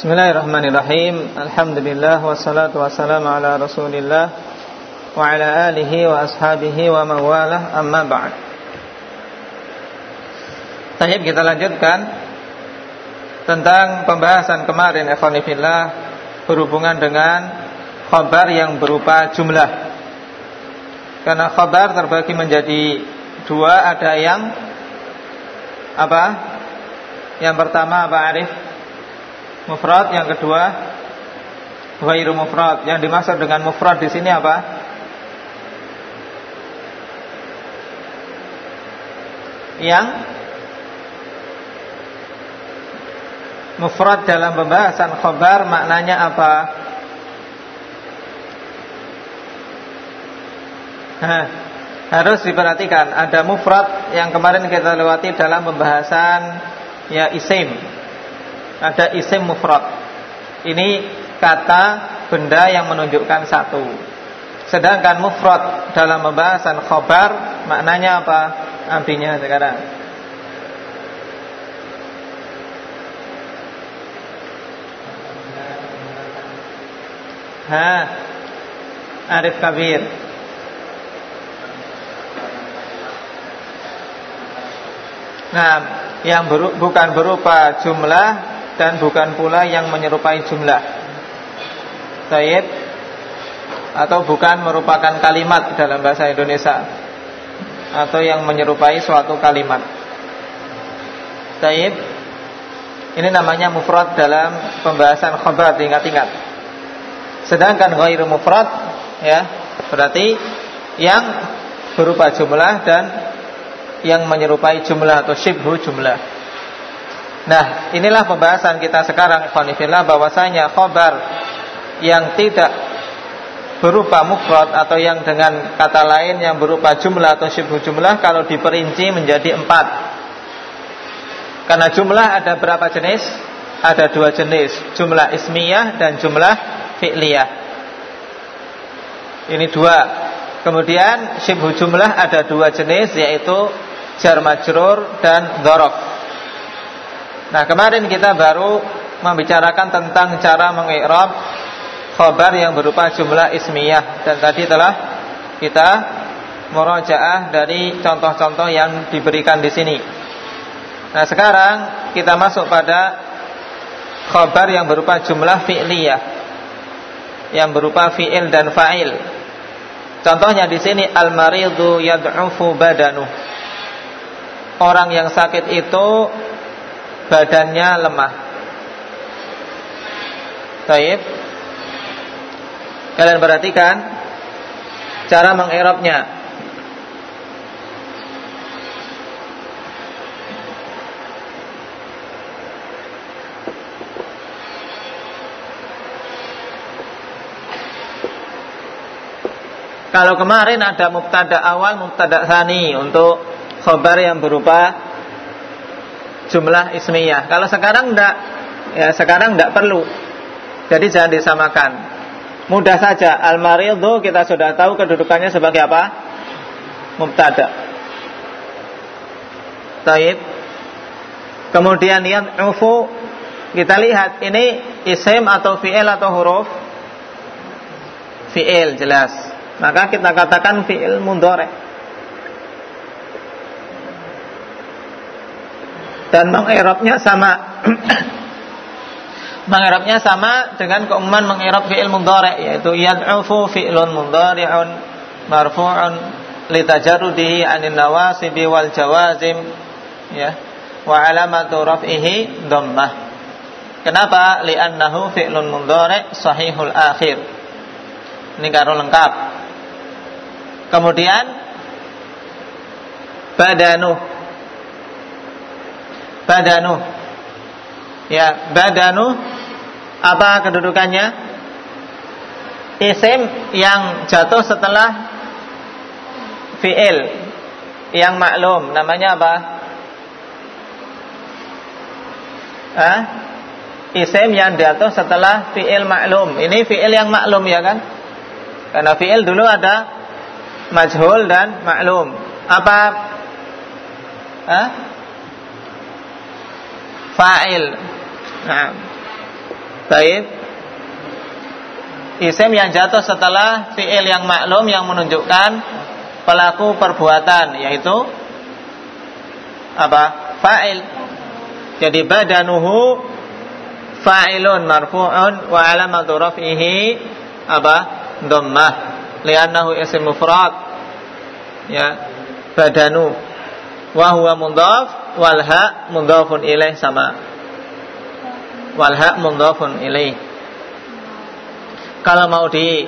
Bismillahirrahmanirrahim. Alhamdulillah wassalatu wassalamu ala Rasulillah wa ala alihi wa ashabihi wa mawalah, amma ba'd. Baik, kita lanjutkan tentang pembahasan kemarin, ikhwan fillah, berhubungan dengan khabar yang berupa jumlah. Karena khabar terbagi menjadi dua, ada yang apa? Yang pertama apa, Arif? Mufrad, yang kedua ghairu mufrad. Yang dimaksud dengan mufrad di sini apa? Yang mufrad dalam pembahasan khabar maknanya apa? Harus diperhatikan, ada mufrad yang kemarin kita lewati dalam pembahasan ya isim. Ada isim mufrad. Ini kata benda yang menunjukkan satu. Sedangkan mufrad dalam pembahasan khabar maknanya apa? Artinya sekarang. Arif Kabir. Nah, yang bukan berupa jumlah dan bukan pula yang menyerupai jumlah. Baik. Atau bukan merupakan kalimat dalam bahasa Indonesia, atau yang menyerupai suatu kalimat. Baik. Ini namanya mufrad dalam pembahasan khabar, ingat-ingat. Sedangkan ghairu mufrad ya, berarti yang berupa jumlah dan yang menyerupai jumlah atau syibhu jumlah. Nah, inilah pembahasan kita sekarang, ikhwan fillah, bahwasanya khabar yang tidak berupa mufrad atau yang dengan kata lain yang berupa jumlah atau syibhu jumlah, kalau diperinci menjadi 4. Karena jumlah ada berapa jenis? Ada 2 jenis, jumlah ismiyah dan jumlah fi'liyah. Ini 2. Kemudian syibhu jumlah ada 2 jenis, yaitu jar majrur dan dzaraf. Nah, kemarin kita baru membicarakan tentang cara mengi'rab khabar yang berupa jumlah ismiyah, dan tadi telah kita murajaah dari contoh-contoh yang diberikan di sini. Nah, sekarang kita masuk pada khabar yang berupa jumlah fi'liyah, yang berupa fi'il dan fa'il. Contohnya di sini, al-maridu yad'ufu badanuh. Orang yang sakit itu badannya lemah. Baik. Kalian perhatikan cara mengi'rabnya. Kalau kemarin ada mubtada awal, mubtada tsani untuk khabar yang berupa jumlah ismiyah. Kalau sekarang enggak, ya sekarang enggak perlu. Jadi jangan disamakan. Mudah saja, al-maridu kita sudah tahu kedudukannya sebagai apa? Mubtada. Baik. Kemudian yad'ufu, kita lihat ini isim atau fi'il atau huruf? Fi'il, jelas. Maka kita katakan fi'il mudhari'. Dan mengi'rabnya sama. Mengi'rabnya sama dengan keumuman mengi'rab fi'il mudhari', yaitu yad'ufu fi'lun mudhari'un marfu'un litajarrudihi 'anil nawasibi wal jawazim, ya. Wa 'alamatu raf'ihi dhammah. Kenapa? Li'annahu fi'lun mudhari' sahihul akhir. Ini karo lengkap. Kemudian badanuh. Ya, badanu apa kedudukannya? Isim yang jatuh setelah fi'il yang maklum, namanya apa? Isim yang jatuh setelah fi'il maklum. Ini fi'il yang maklum, ya kan? Karena fi'il dulu ada majhul dan maklum. Apa? Fa'il. Nah, Baik. Isim yang jatuh setelah fi'il yang maklum yang menunjukkan pelaku perbuatan, yaitu apa? Fa'il. Jadi badanuhu fa'ilun marfu'un wa alamatu raf'ihi apa? Dhammah li'annahu isim mufrad. Ya, badanu wa huwa mudhaf wal ha mudhafun ilaih sama. Wal ha mudhafun ilaih. Kalau mau di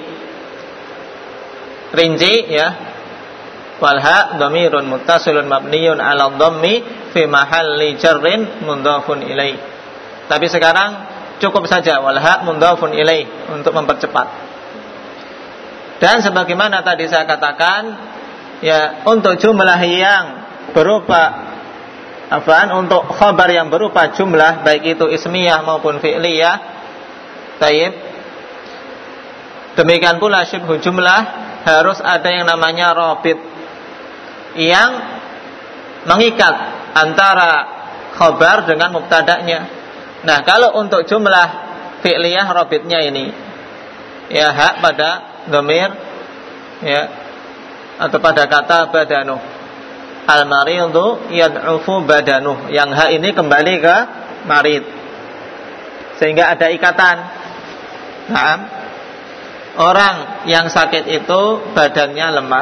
rinci ya, wal ha dhamirun muttasilun mabniyun 'ala dhammi fi mahalli jarrin mudhafun ilaih. Tapi sekarang cukup saja wal ha mudhafun ilaih untuk mempercepat. Dan sebagaimana tadi saya katakan, ya, untuk jumlah yang berupa untuk khabar yang berupa jumlah, baik itu ismiyah maupun fi'liyah, taib. Demikian pula syibhu jumlah harus ada yang namanya rabit yang mengikat antara khabar dengan mubtada'nya. Nah, kalau untuk jumlah fi'liyah rabitnya ini ya hak pada dhamir ya atau pada kata badanuh. Al-maridu yad'ufu badanuh. Yang hak ini kembali ke marid. Sehingga ada ikatan. Naam. Orang yang sakit itu badannya lemah.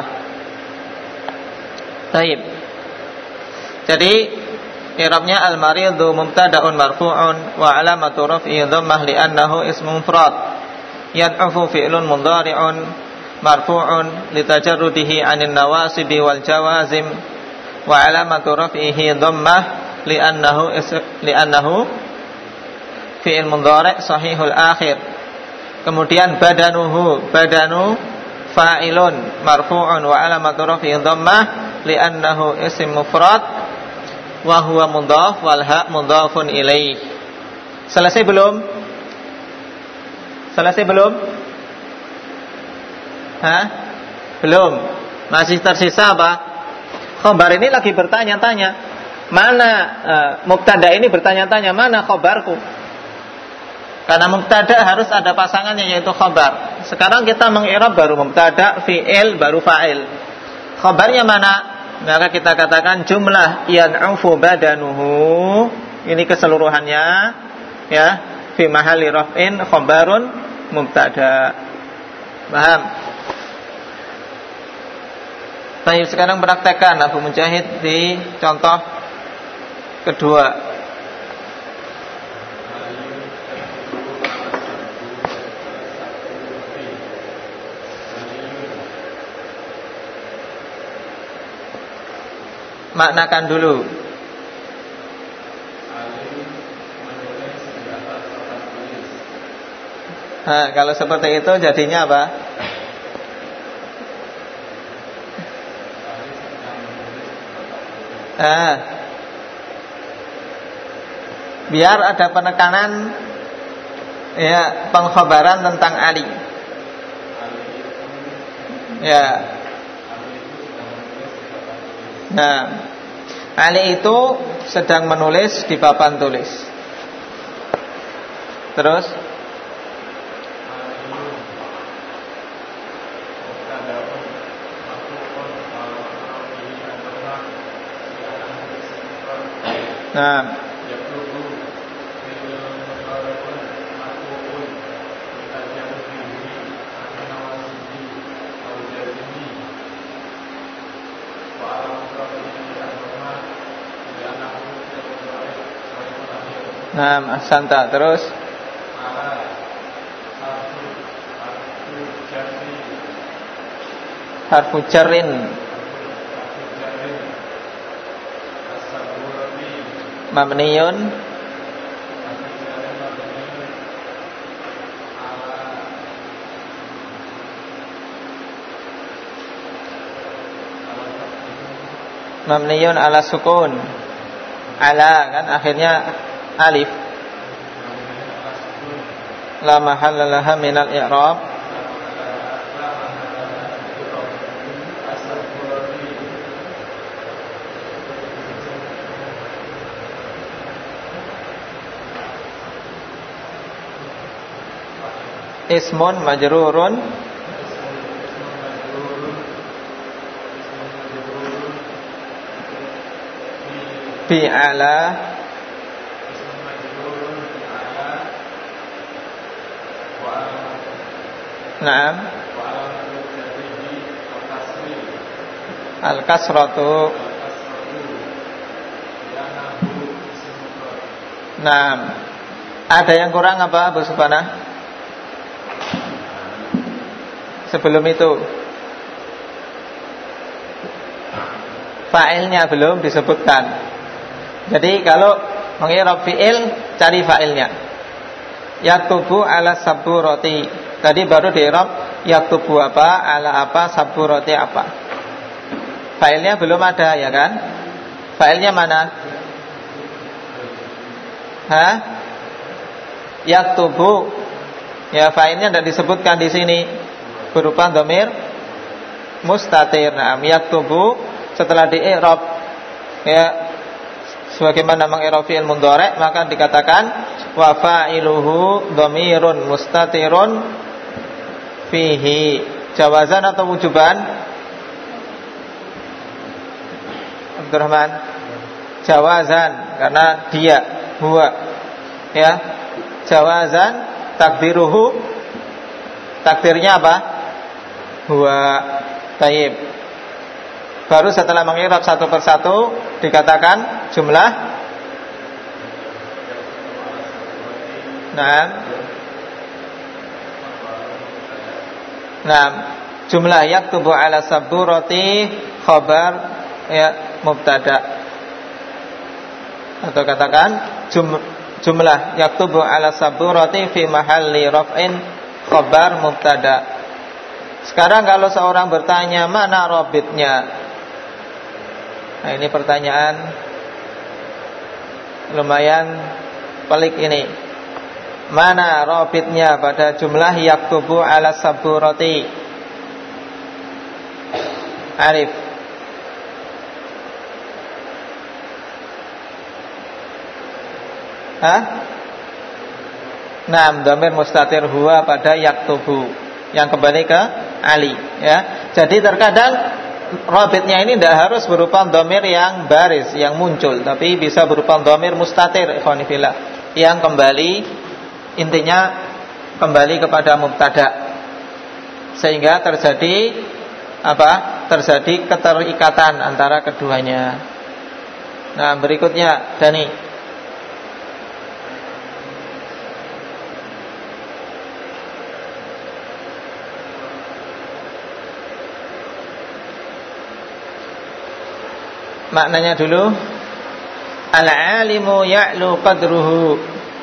Baik. Jadi i'rabnya al-maridu mubtada'un marfu'un wa 'alamatu raf'ihi dhammah li'annahu ismun mufrad. Yad'ufu fi'lun mudhari'un marfu'un litajarrudihi 'anil nawasibi wal jawazim wa 'alamatu raf'ihi dhammah li'annahu fi'il mudhari' sahihul akhir. Kemudian badanu fa'ilun marfu'un wa 'alamatu raf'ihi dhammah li'annahu isim mufrad wa huwa mudhaf wal ha mudhafun ilaih. Selesai belum? Belum. Masih tersisa apa? Khabar ini lagi bertanya-tanya. Mana mubtada ini bertanya-tanya, mana khabarku? Karena mubtada harus ada pasangannya, yaitu khabar. Sekarang kita meng'irab baru mubtada, fi'il, baru fa'il. Khabarnya mana? Maka kita katakan jumlah yan'ufu badanuhu. Ini keseluruhannya ya, fi mahalli raf'in khabarun mubtada. Paham? Baik, sekarang praktekkan Abu Mujahid di contoh kedua. Maknakan dulu. Kalau seperti itu jadinya apa? Biar ada penekanan ya, pengkhabaran tentang Ali. Ya. Nah, Ali itu sedang menulis di papan tulis. Terus ahsanta. Terus harfu jarrin mabniyun ala sukun. Ala kan akhirnya alif. La mahalla laha minal i'rab. Ismun majrurun bi ala. Naam. Al-kasratu. Naam. Ada yang kurang apa Bu Subhana? Sebelum itu fa'ilnya belum disebutkan. Jadi kalau mengirab fi'il, cari fa'ilnya. Yaktubu ala saburati. Tadi baru diirab yaktubu apa, ala apa, saburati apa. Fa'ilnya belum ada, ya kan? Fa'ilnya mana? Hah? Yaktubu. Ya, fa'ilnya tidak disebutkan di sini. Berupa dhamir mustatir. Nah, yaktubu setelah di'irab, ya, sebagaimana meng'irab fi'il mudhari', maka dikatakan wa fa'iluhu dhamirun mustatirun fihi. Jawazan atau wujuban? Abdurrahman. Jawazan, karena dia, huwa, ya. Jawazan, takdiruhu, takdirnya apa? Huwa. Tayyib. Baru setelah mengirab satu persatu dikatakan jumlah. Nah, jumlah yaktubu ala saburati khabar, ya, mubtada. Atau katakan jumlah yaktubu ala saburati fi mahalli raf'in khabar mubtada. Sekarang kalau seorang bertanya mana robitnya, nah ini pertanyaan lumayan pelik ini. Mana robitnya pada jumlah yaktubu ala saburati? Arif. Hah? Nah, dhamir mustatir huwa pada yaktubu yang kembali ke Ali, ya. Jadi terkadang robitnya ini tidak harus berupa dhamir yang baris, yang muncul, tapi bisa berupa dhamir mustatir, ikhwanifillah, yang kembali, intinya kembali kepada mubtada, sehingga terjadi apa? Terjadi keterikatan antara keduanya. Nah, berikutnya Dani. Maknanya dulu. Al-alimu ya'lu qadruhu.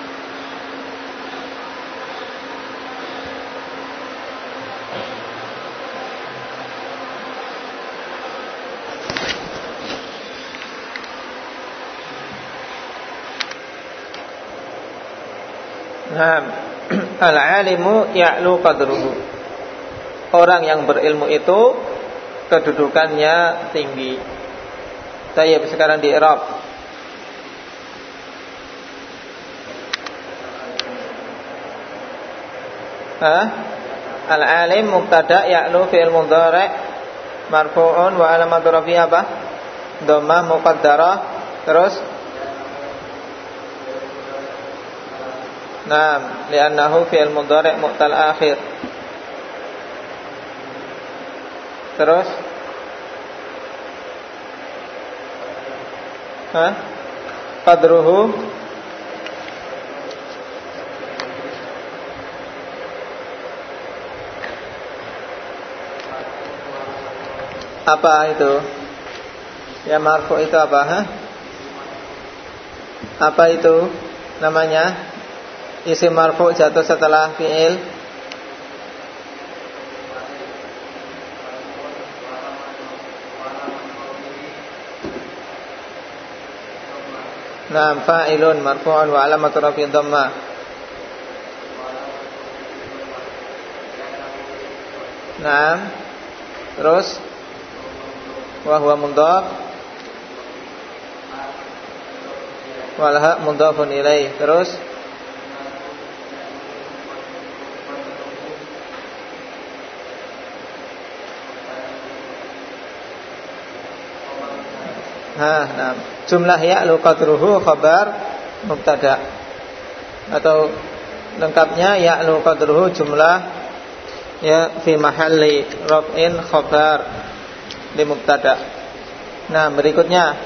Nah, al-alimu ya'lu qadruhu. Orang yang berilmu itu kedudukannya tinggi. Tayyib, sekarang di i'rab. Al-alim mubtada, ya'lu fi'il mudhari' marfu'un wa alamatu rafi' apa? Dhammah muqaddarah. Terus Naam, li'annahu fi'il mudhari' mu'tal akhir. Terus qadruhu apa itu? Ya marfu itu apa? Apa itu namanya? Isim marfu jatuh setelah fi'il. Naam, fa'ilun marfu'un wa alamatu rafi'i dhammah. Naam. Terus wa huwa mudhaf wal ha' mudhafun ilaih. Terus Nah, jumlah ya'lu qadruhu khabar mubtada, atau lengkapnya ya'lu qadruhu jumlah ya fi mahalli raf'in khabar li mubtada. Nah, berikutnya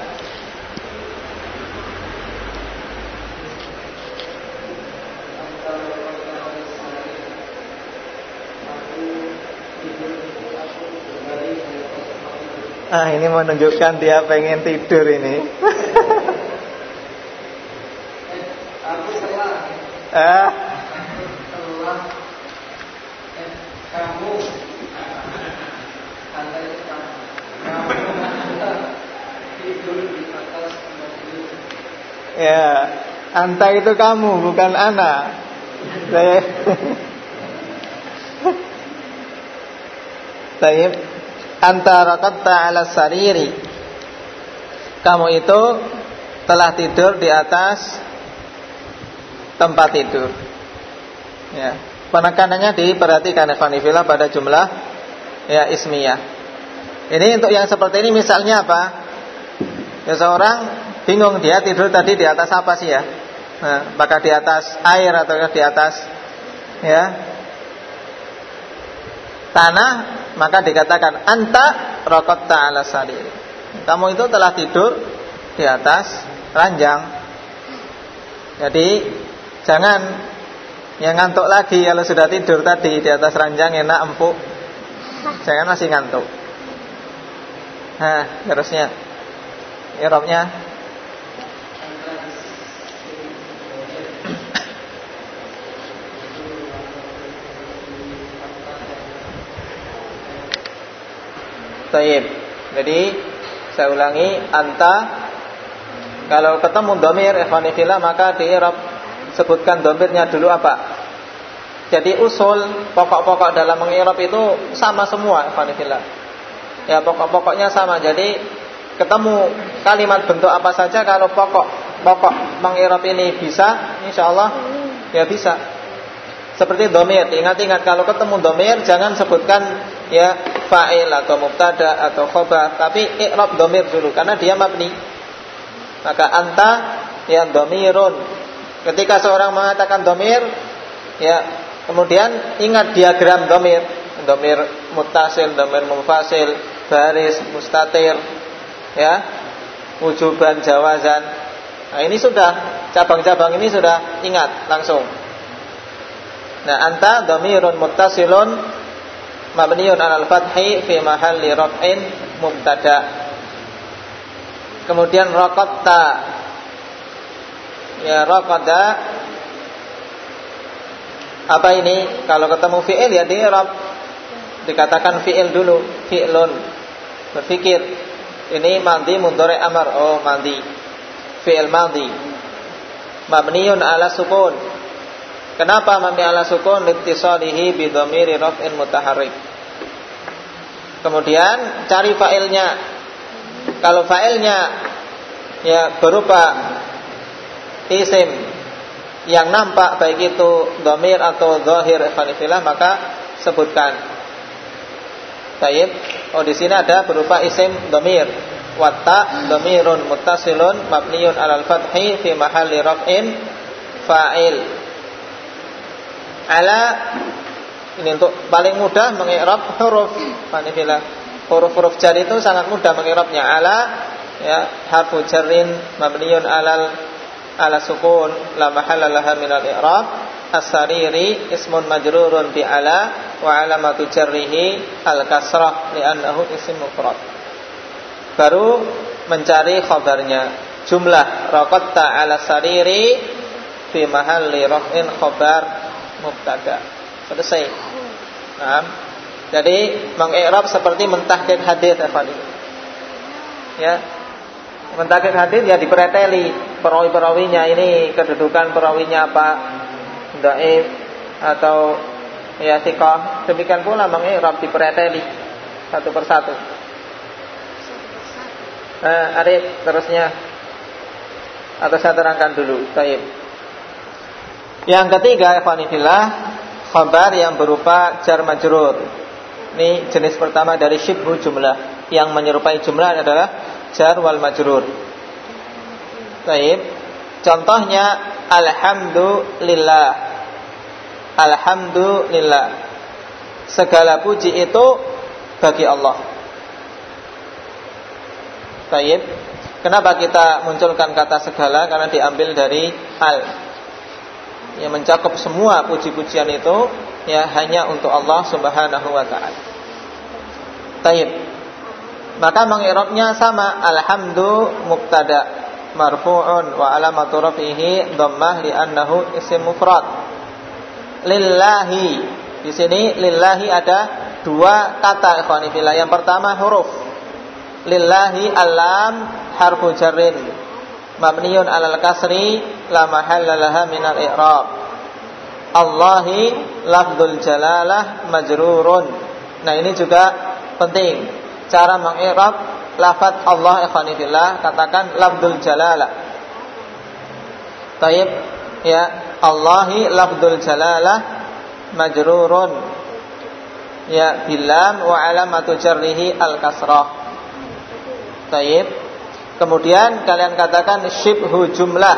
ini menunjukkan dia pengen tidur ini. Ya, anta itu kamu, bukan ana. Saya. Baik. Anta raqadta 'ala sariri. Kamu itu telah tidur di atas tempat tidur. Ya. Penekanannya diperhatikan ikhwanifillah pada jumlah ya ismiyah. Ini untuk yang seperti ini misalnya apa? Ya, seorang bingung dia tidur tadi di atas apa sih ya? Nah, maka di atas air atau di atas ya tanah, maka dikatakan anta raqadta 'ala sarir. Kamu itu telah tidur di atas ranjang. Jadi jangan yang ngantuk lagi kalau sudah tidur tadi di atas ranjang enak empuk. Jangan masih ngantuk. Nah, terusnya i'rabnya Taib. Jadi saya ulangi, anta kalau ketemu dhamir ikhwanifillah maka di i'rab sebutkan dhamirnya dulu apa. Jadi usul pokok-pokok dalam meng'irab itu sama semua ikhwanifillah. Ya, pokok-pokoknya sama. Jadi ketemu kalimat bentuk apa saja kalau pokok meng'irab ini bisa, insyaallah ya bisa. Seperti dhamir, ingat-ingat kalau ketemu dhamir jangan sebutkan ya fa'il atau mubtada atau khabar, tapi i'rab dhamir dulu karena dia mabni. Maka anta ya dhamirun. Ketika seorang mengatakan dhamir ya kemudian ingat diagram dhamir, dhamir muttasil, dhamir munfasil, baris, mustatir ya, wujuban, jawazan. Nah, ini sudah cabang-cabang ini sudah ingat langsung. Nah, anta dhamirun muttasilun mabniun 'alal fathi fi mahalli raf'in mubtada. Kemudian raqadta ya, raqada apa ini? Kalau ketemu fi'il ya di i'rab dikatakan fi'il dulu, fi'lun, berpikir. Ini madhi mudhari amar, oh madhi, fi'il madhi mabniun 'ala sukun. Kenapa mabni 'ala sukun? Liittisalihi bi dhamiri raf'in mutaharrik. Kemudian cari fa'ilnya. Kalau fa'ilnya ya berupa isim yang nampak baik itu dhamir atau dhahir ikhwanifillah maka sebutkan. Baik. Oh, di sini ada berupa isim dhamir. Watta dhamirun muttasilun mabniun 'alal fathi fi mahalli raf'in fa'il. Ala ini untuk paling mudah mengi'rab huruf ikhwanifillah. Huruf-huruf jar itu sangat mudah mengi'rabnya. Ala ya harfu jarrin mabniun 'ala sukun la mahalla laha minal i'rab. As-sariri ismun majrurun bi 'ala wa 'alamatu jarrihi al-kasrah li'annahu ism mufrad. Baru mencari khabarnya. Jumlah raqadta 'ala sariri fi mahalli raf'in khabar mubtada. Selesai. Nah, jadi mengi'rab seperti mentahqiq hadits ya. Mentahqiq hadits ya dipreteli perawi-perawinya, ini kedudukan perawinya apa, dhaif atau ya thiqah. Demikian pula mengi'rab dipreteli satu persatu. Arif terusnya atau saya terangkan dulu. Baik. Yang ketiga ikhwanifillah, khabar yang berupa jar majrur. Ini jenis pertama dari syibhu jumlah. Yang menyerupai jumlah adalah jar wal majrur. Baik. Contohnya alhamdulillah. Alhamdulillah. Segala puji itu bagi Allah. Baik. Kenapa kita munculkan kata segala? Karena diambil dari al, yang mencakup semua puji-pujian itu, ya, hanya untuk Allah Subhanahu wa taala. Baik. Maka mengi'rabnya sama, alhamdu mubtada marfu'un wa alamatu raf'ihi dhammah li'annahu isim mufrad. Lillahi, di sini lillahi ada dua kata ikhwani fillah. Yang pertama huruf. Lillahi alam harfu jarrin mabniyun 'alal kasri la mahalla laha minal i'rab. Allahi lafdzul jalalah majrurun. Nah, ini juga penting. Cara mengi'rab lafaz Allah ikhwani fillah, katakan lafdzul jalalah. Baik, ya, Allahi lafdzul jalalah majrurun, ya, bilam wa alamatu jarrihi al-kasrah. Baik. Kemudian kalian katakan syibhu jumlah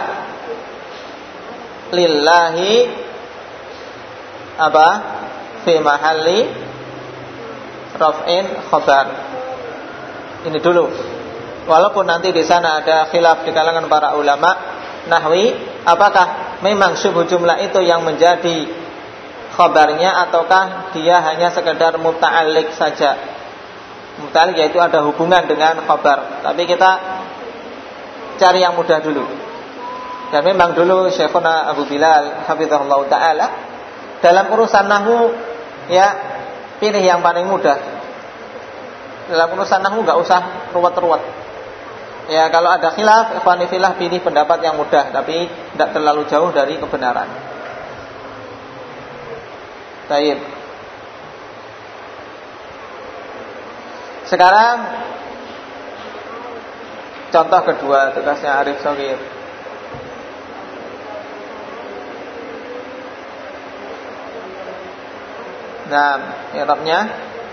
lillahi apa? Fi mahalli raf'in khabar. Ini dulu. Walaupun nanti di sana ada khilaf di kalangan para ulama nahwi, apakah memang syibhu jumlah itu yang menjadi khabarnya ataukah dia hanya sekedar muta'alliq saja. Muta'alliq yaitu ada hubungan dengan khabar. Tapi kita cari yang mudah dulu. Dan memang dulu Syekhuna Abu Bilal hafizahullah ta'ala dalam urusan nahwu, ya, pilih yang paling mudah. Dalam urusan nahwu enggak usah ruwet-ruwet. Ya, kalau ada khilaf ikhwani fillah, pilih pendapat yang mudah tapi tidak terlalu jauh dari kebenaran. Baik. Sekarang contoh kedua, tugasnya Arif Shogir. Nah, i'rabnya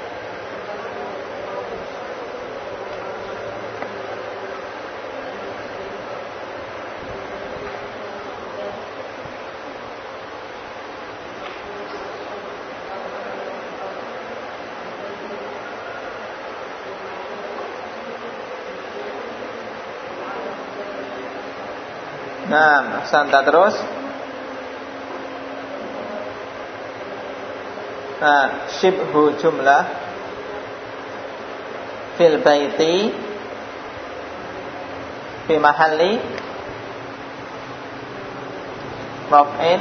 nah, santa terus. Nah, syibhu jumlah fil baiti fi mahalli raf'in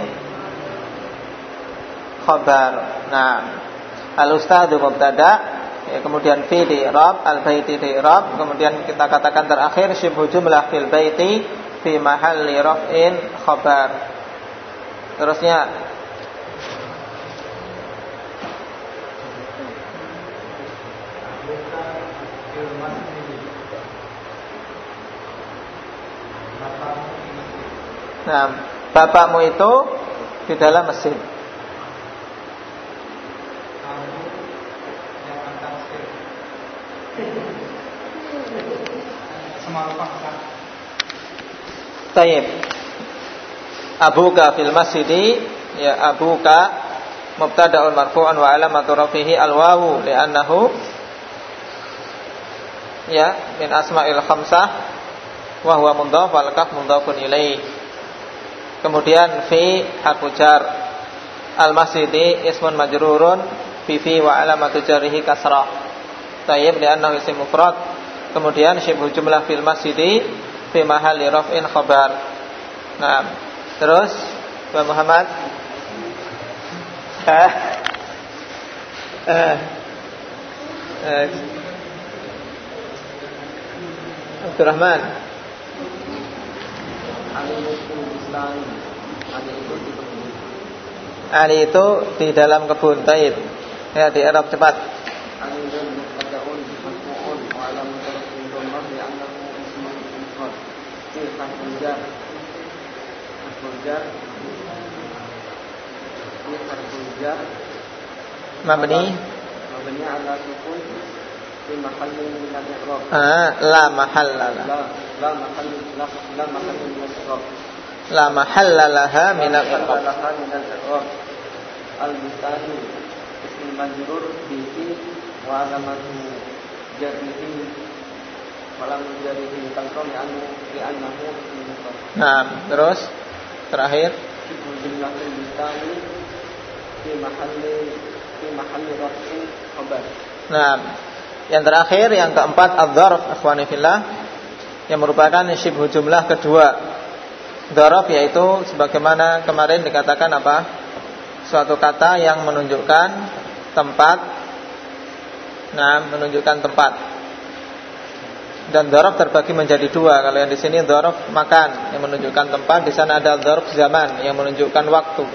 khabar. Nah, al-ustadzu mubtada, ya, kemudian fi di i'rab, al-baiti di i'rab, kemudian kita katakan terakhir syibhu jumlah fil baiti fi mahalli raf'in khabar. Terusnya nah, bapakmu itu di dalam masjid. Tayyib. Abuka fil masjidi, ya, abuka mubtada'un marfu'un wa alamatu rafihi al-wawu li'annahu, ya, min asma'il khamsah wa huwa mudhaf wal kaf mudhafun ilaih. Kemudian fi harfu jar, al-masjidi ismun majrurun fi wa alamatu jarrihi kasrah. Tayyib li'annahu isim mufrad. Kemudian syibhu jumlah fil masjidi fi mahalli raf'in khabar. Nah, terus Pak Muhammad. Abdurrahman. Ali itu di dalam kebun. Taib. Ya, di Arab cepat. Mabni ala sukun fi mahallin min al-i'rab. La mahalla La mahallin min al-i'rab. La mahalla laha min al-i'rab. Al-mustani ism majrur bihi wa alamatu jarrihi walam jarrihi tanqam annahu mufrad. Nah, terus terakhir Jumlahul mustani fi mahalli raf'in khabar. Nah, yang terakhir, yang keempat adzarf ikhwani fillah, yang merupakan syibhu jumlah kedua. Dzarf yaitu sebagaimana kemarin dikatakan apa? Suatu kata yang menunjukkan tempat. Nah, menunjukkan tempat. Dan dzarf terbagi menjadi dua. Kalau yang di sini dzarf makan yang menunjukkan tempat, di sana ada dzarf zaman yang menunjukkan waktu.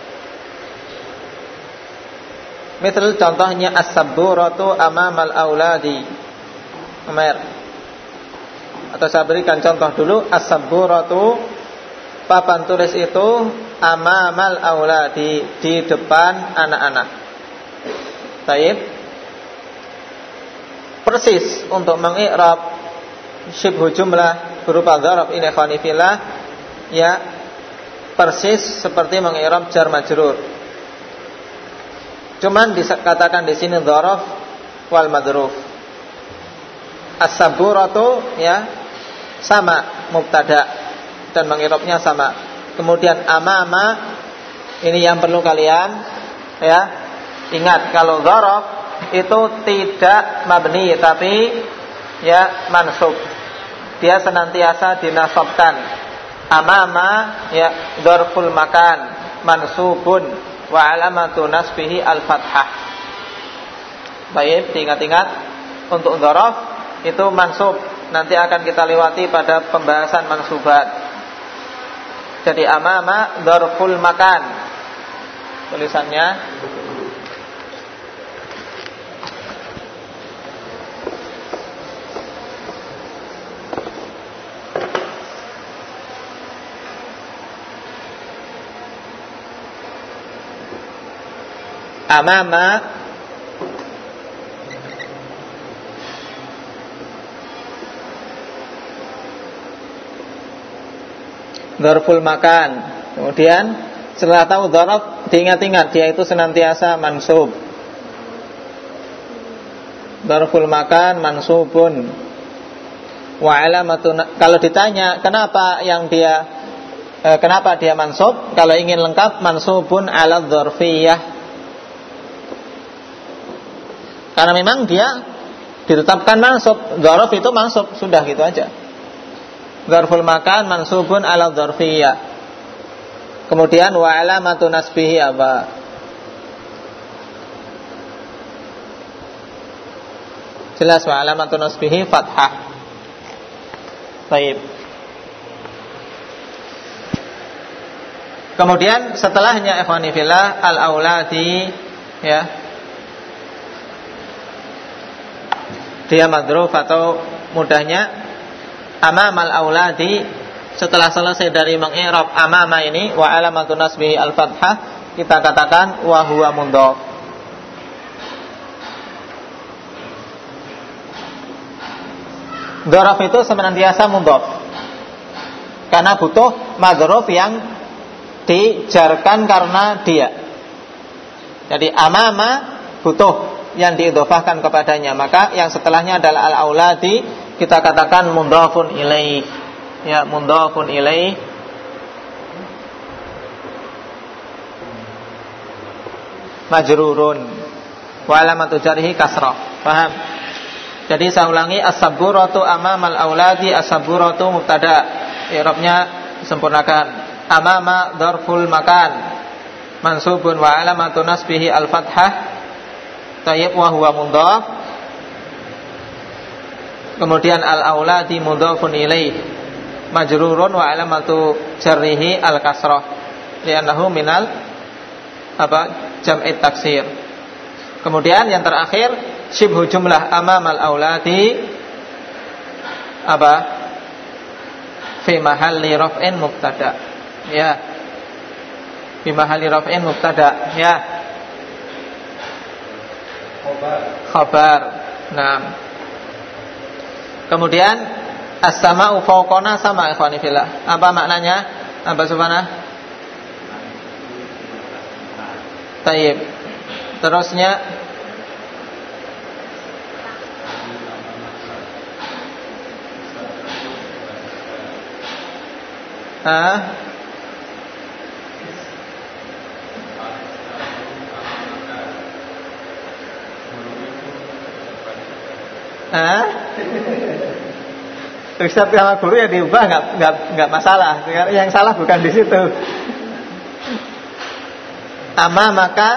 Misal contohnya as-sabburatu amamal auladi. Amer. Atau saya berikan contoh dulu, as-sabburatu, papan tulis itu amamal auladi, di depan anak-anak. Baik. Persis untuk mengi'rab syibhu jumlah berupa dzarf ini ikhwani fillah, ya persis seperti mengi'rab jar majrur. Cuman dikatakan di sini dzarf wal madruf. As-sabburatu ya sama mubtada dan mengi'rabnya sama. Kemudian amama ini yang perlu kalian ya ingat, kalau dzaraf itu tidak mabni tapi ya mansub. Dia senantiasa dinasabkan. Amama ya dzarful makan mansubun wa alamatu nasbihi al-fathah. Baik, diingat-ingat untuk dzaraf itu mansub. Nanti akan kita lewati pada pembahasan mansubat. Jadi amama dzarful makan. Tulisannya amama dzarful makan. Kemudian setelah tahu dzaraf, diingat-ingat dia itu senantiasa mansub. Dzarful makan mansubun wa alamatun. Kalau ditanya kenapa dia mansub, kalau ingin lengkap mansubun ala dzarfiyah. Karena memang dia ditetapkan mansub, dzaraf itu mansub, sudah gitu aja. Dzarful makan mansubun ala dzarfiyah. Kemudian wa alamatu nasbihi apa? Jelas, wa alamatu nasbihi fathah. Baik. Kemudian setelahnya ikhwani fillah al-auladi ya. Dia madruf atau mudahnya amamal auladi. Setelah selesai dari mengi'rab amama ini wa alamatun nasbihi al-fathah, kita katakan wa huwa mudhaf. Dzaraf itu senantiasa mudhaf karena butuh madruf yang dijarkan karena dia. Jadi amama butuh yang diidhofahkan kepadanya, maka yang setelahnya adalah al-auladi, kita katakan mudhafun ilaih. Ya, mudhafun ilaih majrurun wa alamatu jarhi kasrah. Paham? Jadi saya ulangi, as-sabburatu amamal auladi, as-sabburatu mubtada, i'rabnya disempurnakan. Amama dzarful makan mansubun wa alamatu nasbihi al-fathah. Tayyib wa huwa mudhaf. Kemudian al-auladi mudhafun ilaih majrurun wa alamatu jarrihi al-kasrah li'annahu minal jam'it taksir. Kemudian yang terakhir syibhu jumlah amamal auladi fi mahalli raf'in mubtada. Ya, fi mahalli raf'in mubtada. Ya, khabar. Nah, Kemudian as-sama'u fawqana sama ikhwani fillah. Apa maknanya? Apa subhana? Tayyib. Terusnya Ustaz sama guru ya diubah nggak masalah. Yang salah bukan di situ. Ama maka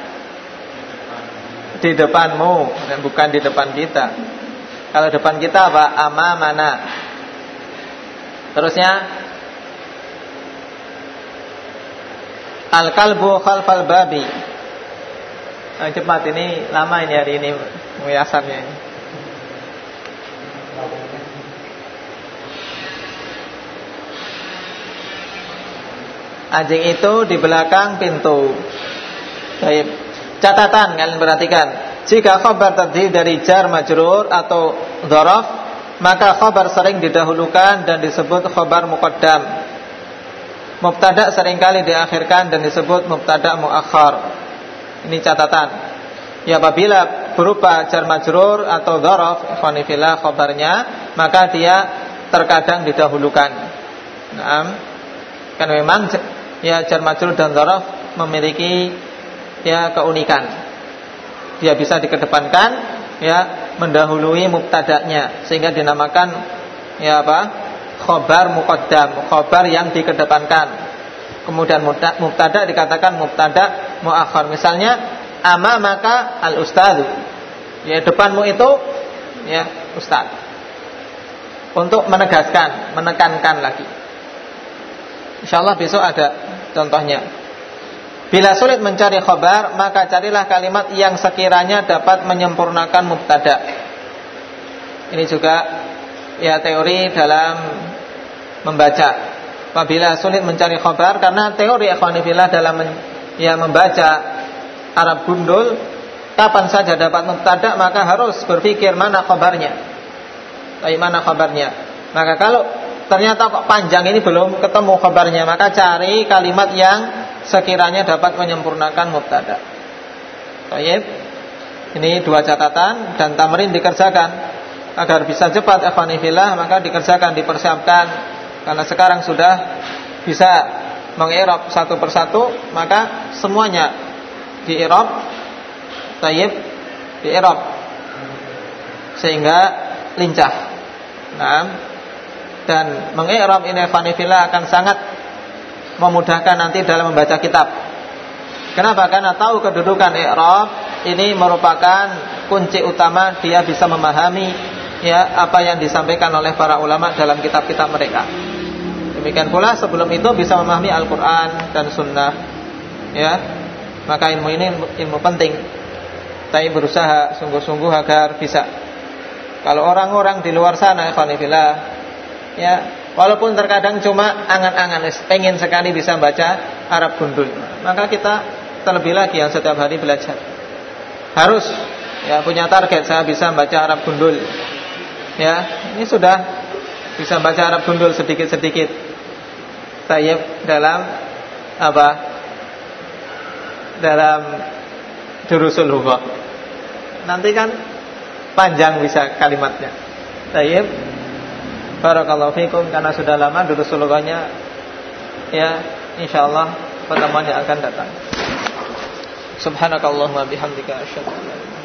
di depanmu dan bukan di depan kita. Kalau depan kita apa? Ama mana? Terusnya al-kalbu khalfal babi. Cepat, ini lama ini hari ini muyasannya ini. Anjing itu di belakang pintu. Baik. Catatan, kalian perhatikan. Jika khabar terdiri dari jar majrur atau dzaraf, maka khabar sering didahulukan dan disebut khabar muqaddam. Mubtada seringkali diakhirkan dan disebut mubtada muakhar. Ini catatan. Ya, apabila berupa jar majrur atau dzaraf, ikhwani fillah, khabarnya, maka dia terkadang didahulukan. Naam. Kan memang ya jar majrur dan dzaraf memiliki ya keunikan. Dia bisa dikedepankan ya mendahului mubtada'nya sehingga dinamakan ya apa? Khabar muqaddam, khabar yang dikedepankan. Kemudian mubtada dikatakan mubtada muakhar. Misalnya ama maka al ustadz. Ya depanmu itu ya ustaz. Untuk menegaskan, menekankan lagi. Insyaallah besok ada contohnya. Bila sulit mencari khabar, maka carilah kalimat yang sekiranya dapat menyempurnakan mubtada. Ini juga ya teori dalam membaca. Apabila sulit mencari khabar, karena teori ikhwani fillah dalam membaca Arab gundul, kapan saja dapat mubtada maka harus berpikir mana khabarnya. Mana khabarnya? Maka kalau ternyata kok panjang ini belum ketemu khabarnya, maka cari kalimat yang sekiranya dapat menyempurnakan mubtada. Baik. Ini dua catatan dan tamrin dikerjakan agar bisa cepat ikhwani fillah, maka dikerjakan, dipersiapkan karena sekarang sudah bisa mengi'rab satu persatu, maka semuanya di-i'rab. Baik, di-i'rab sehingga lincah. Nah, dan mengi'rab ini ikhwani fillah akan sangat memudahkan nanti dalam membaca kitab. Kenapa? Karena tahu kedudukan i'rab ini merupakan kunci utama dia bisa memahami ya apa yang disampaikan oleh para ulama dalam kitab-kitab mereka. Demikian pula sebelum itu bisa memahami Al-Qur'an dan Sunnah. Ya. Maka ilmu ini ilmu penting. Tapi berusaha sungguh-sungguh agar bisa. Kalau orang-orang di luar sana ikhwani fillah, ya, walaupun terkadang cuma angan-angan pengen sekali bisa baca Arab gundul, maka kita terlebih lagi yang setiap hari belajar harus ya punya target, saya bisa baca Arab gundul. Ya, ini sudah bisa baca Arab gundul sedikit-sedikit. Tayyib dalam apa? Dalam durusul lughah. Nanti kan panjang bisa kalimatnya. Tayyib. Barakallahu fikum, karena sudah lama durusul lughahnya ya, insyaallah pertemuan yang akan datang. Subhanakallahumma bihamdika asyhadu an la ilaha illa anta